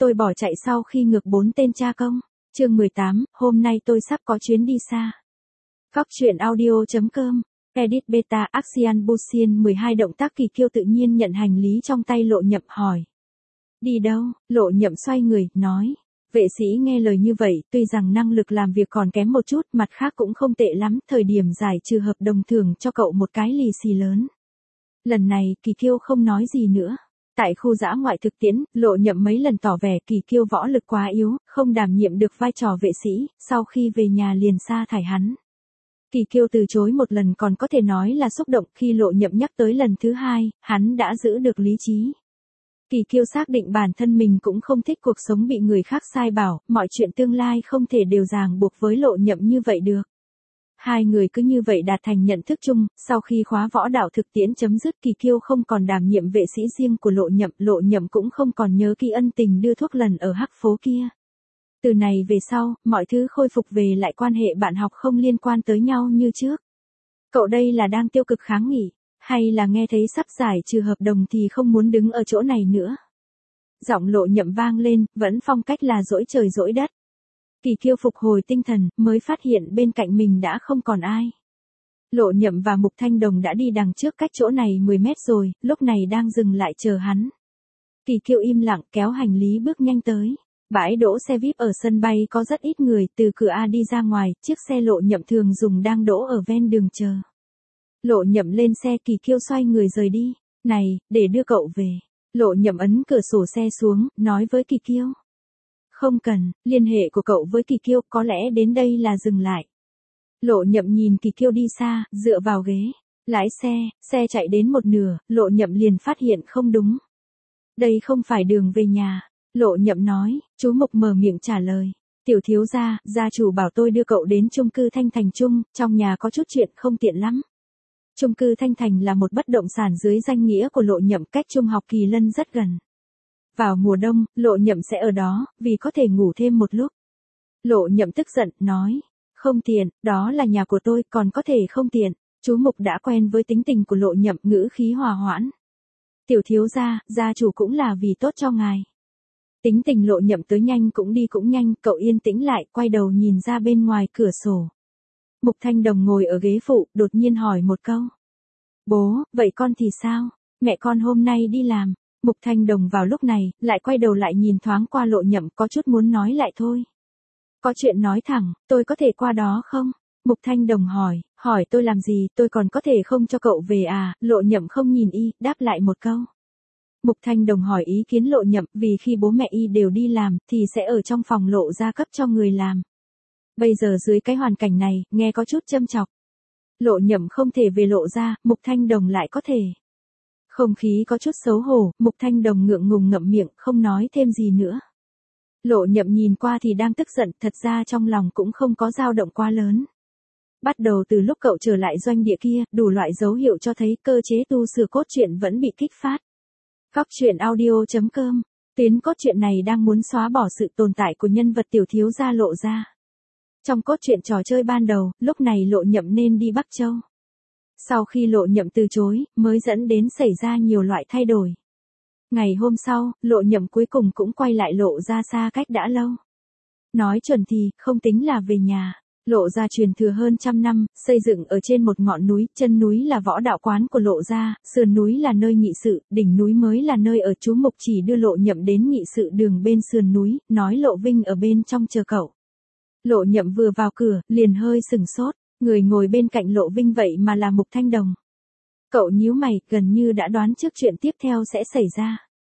tôi bỏ chạy sau khi ngược 4 tên cha công. Chương 18, hôm nay tôi sắp có chuyến đi xa. Góc truyện audio.com. Edit beta Axian Busian 12 động tác Kỳ Kiêu tự nhiên nhận hành lý trong tay Lộ Nhậm hỏi. Đi đâu? Lộ Nhậm xoay người, nói. Vệ sĩ nghe lời như vậy, tuy rằng năng lực làm việc còn kém một chút, mặt khác cũng không tệ lắm, thời điểm giải trừ hợp đồng thưởng cho cậu một cái lì xì lớn. Lần này, Kỳ Kiêu không nói gì nữa. Tại khu dã ngoại thực tiễn, Lộ Nhậm mấy lần tỏ vẻ Kỳ Kiêu võ lực quá yếu, không đảm nhiệm được vai trò vệ sĩ, sau khi về nhà liền sa thải hắn. Kỳ Kiêu từ chối một lần còn có thể nói là xúc động, khi Lộ Nhậm nhắc tới lần thứ hai, hắn đã giữ được lý trí. Kỳ Kiêu xác định bản thân mình cũng không thích cuộc sống bị người khác sai bảo, mọi chuyện tương lai không thể đều ràng buộc với Lộ Nhậm như vậy được. Hai người cứ như vậy đạt thành nhận thức chung, sau khi khóa võ đạo thực tiễn chấm dứt, Kỳ Kiêu không còn đảm nhiệm vệ sĩ riêng của Lộ Nhậm cũng không còn nhớ kỹ ân tình đưa thuốc lần ở Hắc phố kia. Từ này về sau, mọi thứ khôi phục về lại quan hệ bạn học không liên quan tới nhau như trước. Cậu đây là đang tiêu cực kháng nghị, hay là nghe thấy sắp giải trừ hợp đồng thì không muốn đứng ở chỗ này nữa? Giọng Lộ Nhậm vang lên, vẫn phong cách là dỗi trời dỗi đất. Kỳ Kiêu phục hồi tinh thần, mới phát hiện bên cạnh mình đã không còn ai. Lộ Nhậm và Mục Thanh Đồng đã đi đằng trước cách chỗ này 10 mét rồi, lúc này đang dừng lại chờ hắn. Kỳ Kiêu im lặng kéo hành lý bước nhanh tới. Bãi đỗ xe VIP ở sân bay có rất ít người, từ cửa A đi ra ngoài, chiếc xe Lộ Nhậm thường dùng đang đỗ ở ven đường chờ. Lộ Nhậm lên xe, Kỳ Kiêu xoay người rời đi. Này, để đưa cậu về. Lộ Nhậm ấn cửa sổ xe xuống, nói với Kỳ Kiêu. Không cần, liên hệ của cậu với Kỳ Kiêu có lẽ đến đây là dừng lại. Lộ Nhậm nhìn Kỳ Kiêu đi xa, dựa vào ghế. Lái xe chạy đến một nửa, Lộ Nhậm liền phát hiện không đúng. Đây không phải đường về nhà. Lộ Nhậm nói, chú Mục mở miệng trả lời. Tiểu thiếu gia, gia chủ bảo tôi đưa cậu đến chung cư Thanh Thành Trung, trong nhà có chút chuyện không tiện lắm. Chung cư Thanh Thành là một bất động sản dưới danh nghĩa của Lộ Nhậm, cách trung học Kỳ Lân rất gần. Vào mùa đông, Lộ Nhậm sẽ ở đó, vì có thể ngủ thêm một lúc. Lộ Nhậm tức giận, nói, không tiện, đó là nhà của tôi, còn có thể không tiện. Chú Mục đã quen với tính tình của Lộ Nhậm, ngữ khí hòa hoãn. Tiểu thiếu gia, gia chủ cũng là vì tốt cho ngài. Tính tình Lộ Nhậm tới nhanh cũng đi cũng nhanh, cậu yên tĩnh lại, quay đầu nhìn ra bên ngoài cửa sổ. Mục Thanh Đồng ngồi ở ghế phụ, đột nhiên hỏi một câu. Bố, vậy con thì sao? Mẹ con hôm nay đi làm. Mục Thanh Đồng vào lúc này, lại quay đầu lại nhìn thoáng qua Lộ Nhậm, có chút muốn nói lại thôi. Có chuyện nói thẳng, tôi có thể qua đó không? Mục Thanh Đồng hỏi tôi làm gì, tôi còn có thể không cho cậu về à? Lộ Nhậm không nhìn y, đáp lại một câu. Mục Thanh Đồng hỏi ý kiến Lộ Nhậm, vì khi bố mẹ y đều đi làm, thì sẽ ở trong phòng Lộ gia cấp cho người làm. Bây giờ dưới cái hoàn cảnh này, nghe có chút châm chọc. Lộ Nhậm không thể về Lộ gia, Mục Thanh Đồng lại có thể. Không khí có chút xấu hổ, Mục Thanh Đồng ngượng ngùng ngậm miệng, không nói thêm gì nữa. Lộ Nhậm nhìn qua thì đang tức giận, thật ra trong lòng cũng không có dao động quá lớn. Bắt đầu từ lúc cậu trở lại doanh địa kia, đủ loại dấu hiệu cho thấy cơ chế tu sửa cốt truyện vẫn bị kích phát. Góc truyện audio.com. Tuyến cốt truyện này đang muốn xóa bỏ sự tồn tại của nhân vật tiểu thiếu gia Lộ gia. Trong cốt truyện trò chơi ban đầu, lúc này Lộ Nhậm nên đi Bắc Châu. Sau khi Lộ Nhậm từ chối, mới dẫn đến xảy ra nhiều loại thay đổi. Ngày hôm sau, Lộ Nhậm cuối cùng cũng quay lại Lộ gia xa cách đã lâu. Nói chuẩn thì, không tính là về nhà. Lộ gia truyền thừa hơn 100 năm, xây dựng ở trên một ngọn núi, chân núi là võ đạo quán của Lộ gia, sườn núi là nơi nghị sự, đỉnh núi mới là nơi ở. Chú Mục chỉ đưa Lộ Nhậm đến nghị sự đường bên sườn núi, nói Lộ Vinh ở bên trong chờ cậu. Lộ Nhậm vừa vào cửa, liền hơi sừng sốt, người ngồi bên cạnh Lộ Vinh vậy mà là Mục Thanh Đồng. Cậu nhíu mày, gần như đã đoán trước chuyện tiếp theo sẽ xảy ra.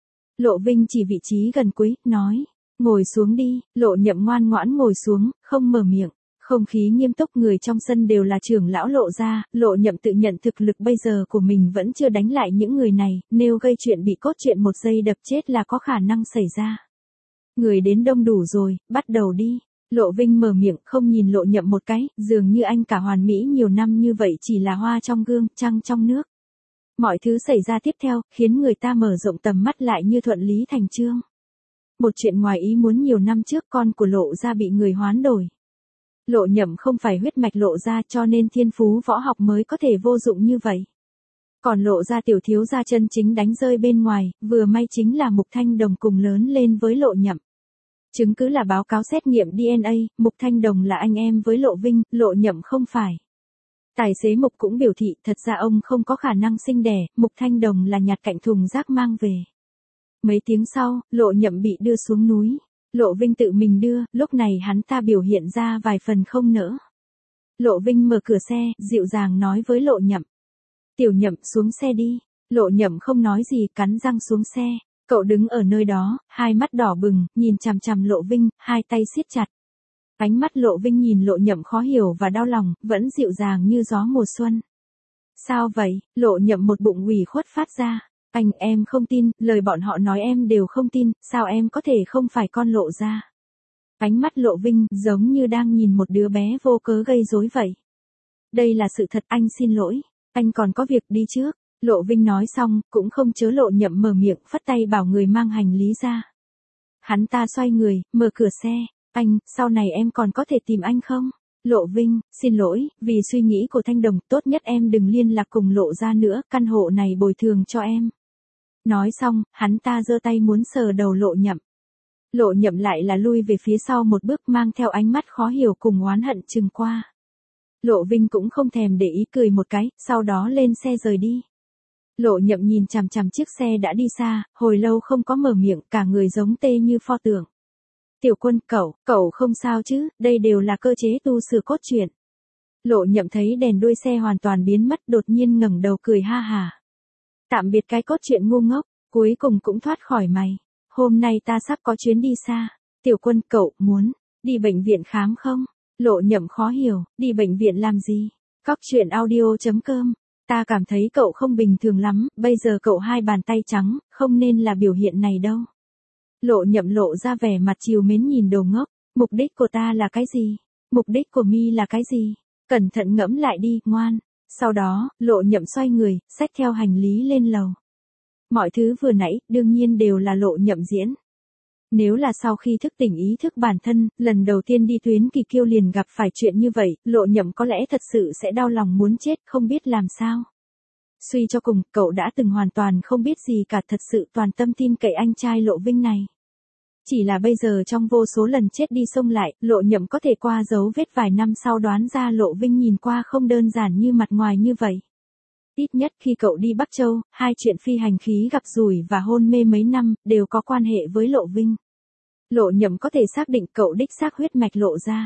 Lộ Vinh chỉ vị trí gần cuối, nói, ngồi xuống đi. Lộ Nhậm ngoan ngoãn ngồi xuống, không mở miệng. Không khí nghiêm túc, người trong sân đều là trưởng lão Lộ gia, Lộ Nhậm tự nhận thực lực bây giờ của mình vẫn chưa đánh lại những người này, nếu gây chuyện bị cốt truyện một giây đập chết là có khả năng xảy ra. Người đến đông đủ rồi, bắt đầu đi. Lộ Vinh mở miệng, không nhìn Lộ Nhậm một cái, dường như anh cả hoàn mỹ nhiều năm như vậy chỉ là hoa trong gương, trăng trong nước. Mọi thứ xảy ra tiếp theo, khiến người ta mở rộng tầm mắt lại như thuận lý thành chương. Một chuyện ngoài ý muốn, nhiều năm trước con của Lộ gia bị người hoán đổi. Lộ Nhậm không phải huyết mạch Lộ gia, cho nên thiên phú võ học mới có thể vô dụng như vậy. Còn lộ ra tiểu thiếu gia chân chính đánh rơi bên ngoài, vừa may chính là Mục Thanh Đồng cùng lớn lên với Lộ Nhậm. Chứng cứ là báo cáo xét nghiệm DNA, Mục Thanh Đồng là anh em với Lộ Vinh, Lộ Nhậm không phải. Tài xế Mục cũng biểu thị thật ra ông không có khả năng sinh đẻ, Mục Thanh Đồng là nhặt cạnh thùng rác mang về. Mấy tiếng sau, Lộ Nhậm bị đưa xuống núi. Lộ Vinh tự mình đưa, lúc này hắn ta biểu hiện ra vài phần không nỡ. Lộ Vinh mở cửa xe, dịu dàng nói với Lộ Nhậm. Tiểu Nhậm xuống xe đi. Lộ Nhậm không nói gì, cắn răng xuống xe. Cậu đứng ở nơi đó, hai mắt đỏ bừng, nhìn chằm chằm Lộ Vinh, hai tay siết chặt. Ánh mắt Lộ Vinh nhìn Lộ Nhậm khó hiểu và đau lòng, vẫn dịu dàng như gió mùa xuân. Sao vậy? Lộ Nhậm một bụng ủy khuất phát ra. Anh em không tin, lời bọn họ nói em đều không tin, sao em có thể không phải con Lộ gia? Ánh mắt Lộ Vinh giống như đang nhìn một đứa bé vô cớ gây rối vậy. Đây là sự thật, anh xin lỗi, anh còn có việc đi trước. Lộ Vinh nói xong, cũng không chớ Lộ Nhậm mở miệng, phất tay bảo người mang hành lý ra. Hắn ta xoay người, mở cửa xe. Anh, sau này em còn có thể tìm anh không? Lộ Vinh, xin lỗi, vì suy nghĩ của Thanh Đồng, tốt nhất em đừng liên lạc cùng Lộ gia nữa, căn hộ này bồi thường cho em. Nói xong, hắn ta giơ tay muốn sờ đầu Lộ Nhậm. Lộ Nhậm lại là lui về phía sau một bước, mang theo ánh mắt khó hiểu cùng oán hận chừng qua. Lộ Vinh cũng không thèm để ý, cười một cái, sau đó lên xe rời đi. Lộ Nhậm nhìn chằm chằm chiếc xe đã đi xa, hồi lâu không có mở miệng, cả người giống tê như pho tượng. Tiểu Quân, cậu không sao chứ, đây đều là cơ chế tu sửa cốt truyện. Lộ Nhậm thấy đèn đuôi xe hoàn toàn biến mất, đột nhiên ngẩng đầu cười ha hà. Tạm biệt cái cốt truyện ngu ngốc, cuối cùng cũng thoát khỏi mày. Hôm nay ta sắp có chuyến đi xa. Tiểu Quân, cậu muốn đi bệnh viện khám không? Lộ Nhậm khó hiểu, đi bệnh viện làm gì? Cóc truyện audio.com. Ta cảm thấy cậu không bình thường lắm, bây giờ cậu hai bàn tay trắng, không nên là biểu hiện này đâu. Lộ Nhậm lộ ra vẻ mặt trìu mến nhìn đồ ngốc. Mục đích của ta là cái gì? Mục đích của mi là cái gì? Cẩn thận ngẫm lại đi, ngoan. Sau đó, Lộ Nhậm xoay người, xách theo hành lý lên lầu. Mọi thứ vừa nãy, đương nhiên đều là Lộ Nhậm diễn. Nếu là sau khi thức tỉnh ý thức bản thân, lần đầu tiên đi Tuyến Kỳ Kiêu liền gặp phải chuyện như vậy, Lộ Nhậm có lẽ thật sự sẽ đau lòng muốn chết, không biết làm sao. Suy cho cùng, cậu đã từng hoàn toàn không biết gì cả, thật sự toàn tâm tin cậy anh trai Lộ Vinh này. Chỉ là bây giờ trong vô số lần chết đi xông lại, Lộ Nhậm có thể qua dấu vết vài năm sau đoán ra Lộ Vinh nhìn qua không đơn giản như mặt ngoài như vậy. Ít nhất khi cậu đi Bắc Châu, hai chuyện phi hành khí gặp rủi và hôn mê mấy năm, đều có quan hệ với Lộ Vinh. Lộ Nhậm có thể xác định cậu đích xác huyết mạch Lộ gia.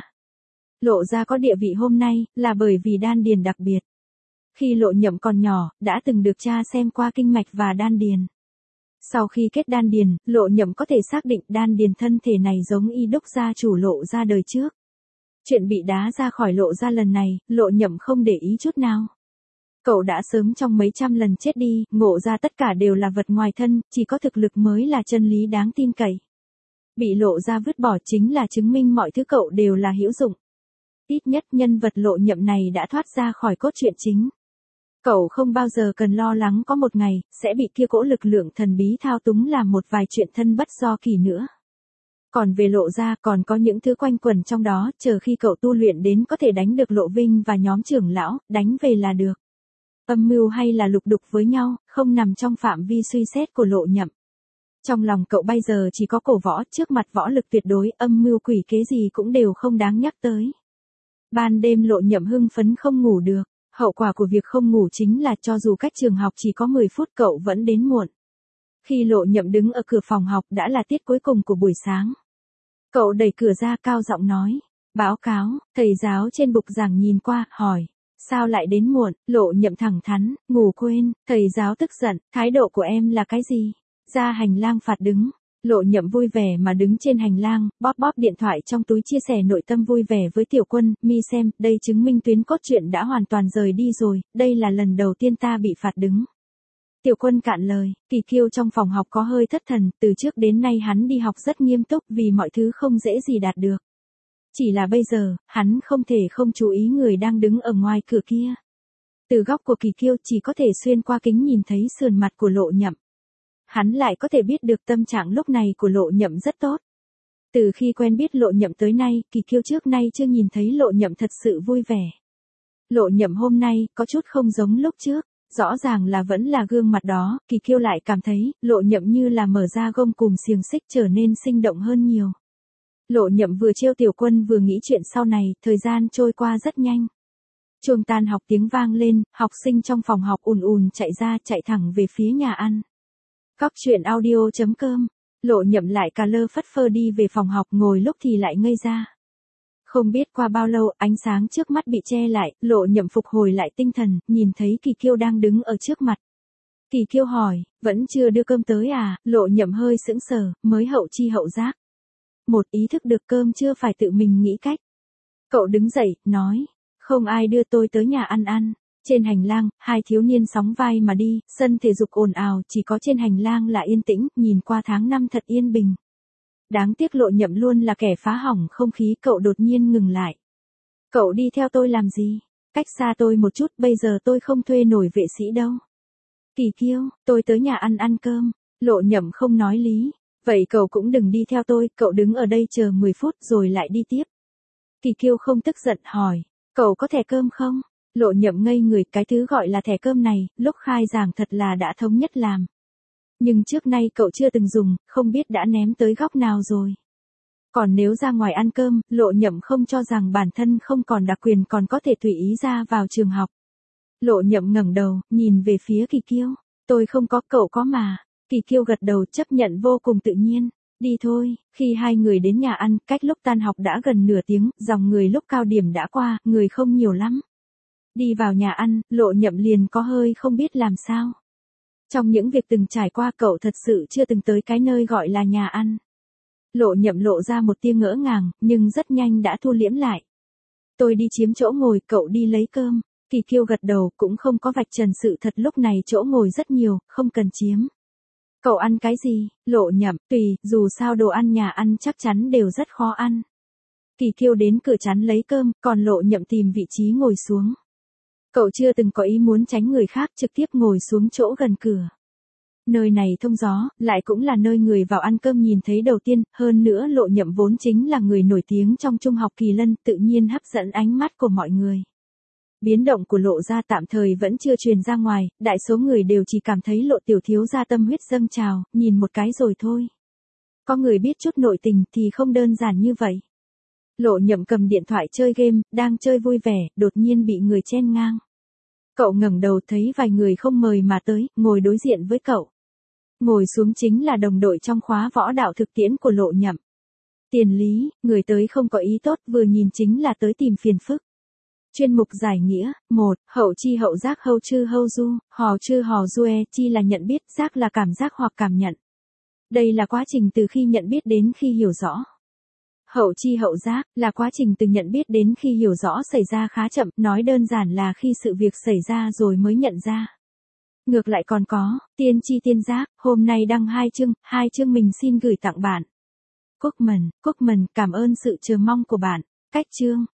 Lộ gia có địa vị hôm nay, là bởi vì đan điền đặc biệt. Khi Lộ Nhậm còn nhỏ, đã từng được cha xem qua kinh mạch và đan điền. Sau khi kết đan điền, Lộ Nhậm có thể xác định đan điền thân thể này giống y đúc gia chủ Lộ gia đời trước. Chuyện bị đá ra khỏi Lộ gia lần này, Lộ Nhậm không để ý chút nào. Cậu đã sớm trong mấy trăm lần chết đi, ngộ ra tất cả đều là vật ngoài thân, chỉ có thực lực mới là chân lý đáng tin cậy. Bị Lộ gia vứt bỏ chính là chứng minh mọi thứ cậu đều là hữu dụng. Ít nhất nhân vật Lộ Nhậm này đã thoát ra khỏi cốt truyện chính. Cậu không bao giờ cần lo lắng có một ngày, sẽ bị kia cỗ lực lượng thần bí thao túng làm một vài chuyện thân bất do kỳ nữa. Còn về Lộ gia còn có những thứ quanh quẩn trong đó, chờ khi cậu tu luyện đến có thể đánh được Lộ Vinh và nhóm trưởng lão, đánh về là được. Âm mưu hay là lục đục với nhau, không nằm trong phạm vi suy xét của Lộ Nhậm. Trong lòng cậu bây giờ chỉ có cổ võ, trước mặt võ lực tuyệt đối, âm mưu quỷ kế gì cũng đều không đáng nhắc tới. Ban đêm Lộ Nhậm hưng phấn không ngủ được. Hậu quả của việc không ngủ chính là cho dù cách trường học chỉ có 10 phút cậu vẫn đến muộn. Khi Lộ Nhậm đứng ở cửa phòng học đã là tiết cuối cùng của buổi sáng. Cậu đẩy cửa ra cao giọng nói. Báo cáo, thầy giáo trên bục giảng nhìn qua, hỏi. Sao lại đến muộn? Lộ Nhậm thẳng thắn, ngủ quên. Thầy giáo tức giận, thái độ của em là cái gì? Ra hành lang phạt đứng. Lộ Nhậm vui vẻ mà đứng trên hành lang, bóp bóp điện thoại trong túi chia sẻ nội tâm vui vẻ với Tiểu Quân, mi xem, đây chứng minh tuyến cốt truyện đã hoàn toàn rời đi rồi, đây là lần đầu tiên ta bị phạt đứng. Tiểu Quân cạn lời, Kỳ Kiêu trong phòng học có hơi thất thần, từ trước đến nay hắn đi học rất nghiêm túc vì mọi thứ không dễ gì đạt được. Chỉ là bây giờ, hắn không thể không chú ý người đang đứng ở ngoài cửa kia. Từ góc của Kỳ Kiêu chỉ có thể xuyên qua kính nhìn thấy sườn mặt của Lộ Nhậm. Hắn lại có thể biết được tâm trạng lúc này của Lộ Nhậm rất tốt. Từ khi quen biết Lộ Nhậm tới nay, Kỳ Kiêu trước nay chưa nhìn thấy Lộ Nhậm thật sự vui vẻ. Lộ Nhậm hôm nay có chút không giống lúc trước. Rõ ràng là vẫn là gương mặt đó, Kỳ Kiêu lại cảm thấy, Lộ Nhậm như là mở ra gông cùm xiềng xích trở nên sinh động hơn nhiều. Lộ Nhậm vừa trêu Tiểu Quân vừa nghĩ chuyện sau này, thời gian trôi qua rất nhanh. Chuông tan học tiếng vang lên, học sinh trong phòng học ùn ùn chạy ra chạy thẳng về phía nhà ăn. Cóc truyện audio.com, Lộ Nhậm lại cà lơ phất phơ đi về phòng học, ngồi lúc thì lại ngây ra. Không biết qua bao lâu, ánh sáng trước mắt bị che lại, Lộ Nhậm phục hồi lại tinh thần, nhìn thấy Kỳ Kiêu đang đứng ở trước mặt. Kỳ Kiêu hỏi, vẫn chưa đưa cơm tới à? Lộ Nhậm hơi sững sờ, mới hậu chi hậu giác. Một ý thức được cơm chưa phải tự mình nghĩ cách. Cậu đứng dậy, nói, không ai đưa tôi tới nhà ăn. Trên hành lang, hai thiếu niên sóng vai mà đi, sân thể dục ồn ào, chỉ có trên hành lang là yên tĩnh, nhìn qua tháng năm thật yên bình. Đáng tiếc Lộ Nhậm luôn là kẻ phá hỏng không khí, cậu đột nhiên ngừng lại. Cậu đi theo tôi làm gì? Cách xa tôi một chút, bây giờ tôi không thuê nổi vệ sĩ đâu. Kỳ Kiêu, tôi tới nhà ăn cơm. Lộ Nhậm không nói lý. Vậy cậu cũng đừng đi theo tôi, cậu đứng ở đây chờ 10 phút rồi lại đi tiếp. Kỳ Kiêu không tức giận hỏi, cậu có thẻ cơm không? Lộ Nhậm ngây người, cái thứ gọi là thẻ cơm này, lúc khai giảng thật là đã thống nhất làm. Nhưng trước nay cậu chưa từng dùng, không biết đã ném tới góc nào rồi. Còn nếu ra ngoài ăn cơm, Lộ Nhậm không cho rằng bản thân không còn đặc quyền còn có thể tùy ý ra vào trường học. Lộ Nhậm ngẩng đầu, nhìn về phía Kỳ Kiêu. Tôi không có, cậu có mà. Kỳ Kiêu gật đầu chấp nhận vô cùng tự nhiên. Đi thôi, khi hai người đến nhà ăn, cách lúc tan học đã gần nửa tiếng, dòng người lúc cao điểm đã qua, người không nhiều lắm. Đi vào nhà ăn, Lộ Nhậm liền có hơi không biết làm sao. Trong những việc từng trải qua cậu thật sự chưa từng tới cái nơi gọi là nhà ăn. Lộ Nhậm lộ ra một tia ngỡ ngàng, nhưng rất nhanh đã thu liễm lại. Tôi đi chiếm chỗ ngồi, cậu đi lấy cơm. Kỳ Kiêu gật đầu, cũng không có vạch trần sự thật lúc này chỗ ngồi rất nhiều, không cần chiếm. Cậu ăn cái gì? Lộ Nhậm, tùy, dù sao đồ ăn nhà ăn chắc chắn đều rất khó ăn. Kỳ Kiêu đến cửa chắn lấy cơm, còn Lộ Nhậm tìm vị trí ngồi xuống. Cậu chưa từng có ý muốn tránh người khác, trực tiếp ngồi xuống chỗ gần cửa. Nơi này thông gió, lại cũng là nơi người vào ăn cơm nhìn thấy đầu tiên, hơn nữa Lộ Nhậm vốn chính là người nổi tiếng trong trung học Kỳ Lân, tự nhiên hấp dẫn ánh mắt của mọi người. Biến động của Lộ gia tạm thời vẫn chưa truyền ra ngoài, đại số người đều chỉ cảm thấy Lộ tiểu thiếu gia tâm huyết dâng trào, nhìn một cái rồi thôi. Có người biết chút nội tình thì không đơn giản như vậy. Lộ Nhậm cầm điện thoại chơi game, đang chơi vui vẻ, đột nhiên bị người chen ngang. Cậu ngẩng đầu thấy vài người không mời mà tới, ngồi đối diện với cậu. Ngồi xuống chính là đồng đội trong khóa võ đạo thực tiễn của Lộ Nhậm. Tiền Lý, người tới không có ý tốt, vừa nhìn chính là tới tìm phiền phức. Chuyên mục giải nghĩa, 1. Hậu chi hậu giác, hâu chư hâu du, hò chư hò du e, chi là nhận biết, giác là cảm giác hoặc cảm nhận. Đây là quá trình từ khi nhận biết đến khi hiểu rõ. Hậu chi hậu giác, là quá trình từ nhận biết đến khi hiểu rõ xảy ra khá chậm, nói đơn giản là khi sự việc xảy ra rồi mới nhận ra. Ngược lại còn có, tiên tri tiên giác, hôm nay đăng 2 chương mình xin gửi tặng bạn. Cúc mần, cảm ơn sự chờ mong của bạn. Cách chương.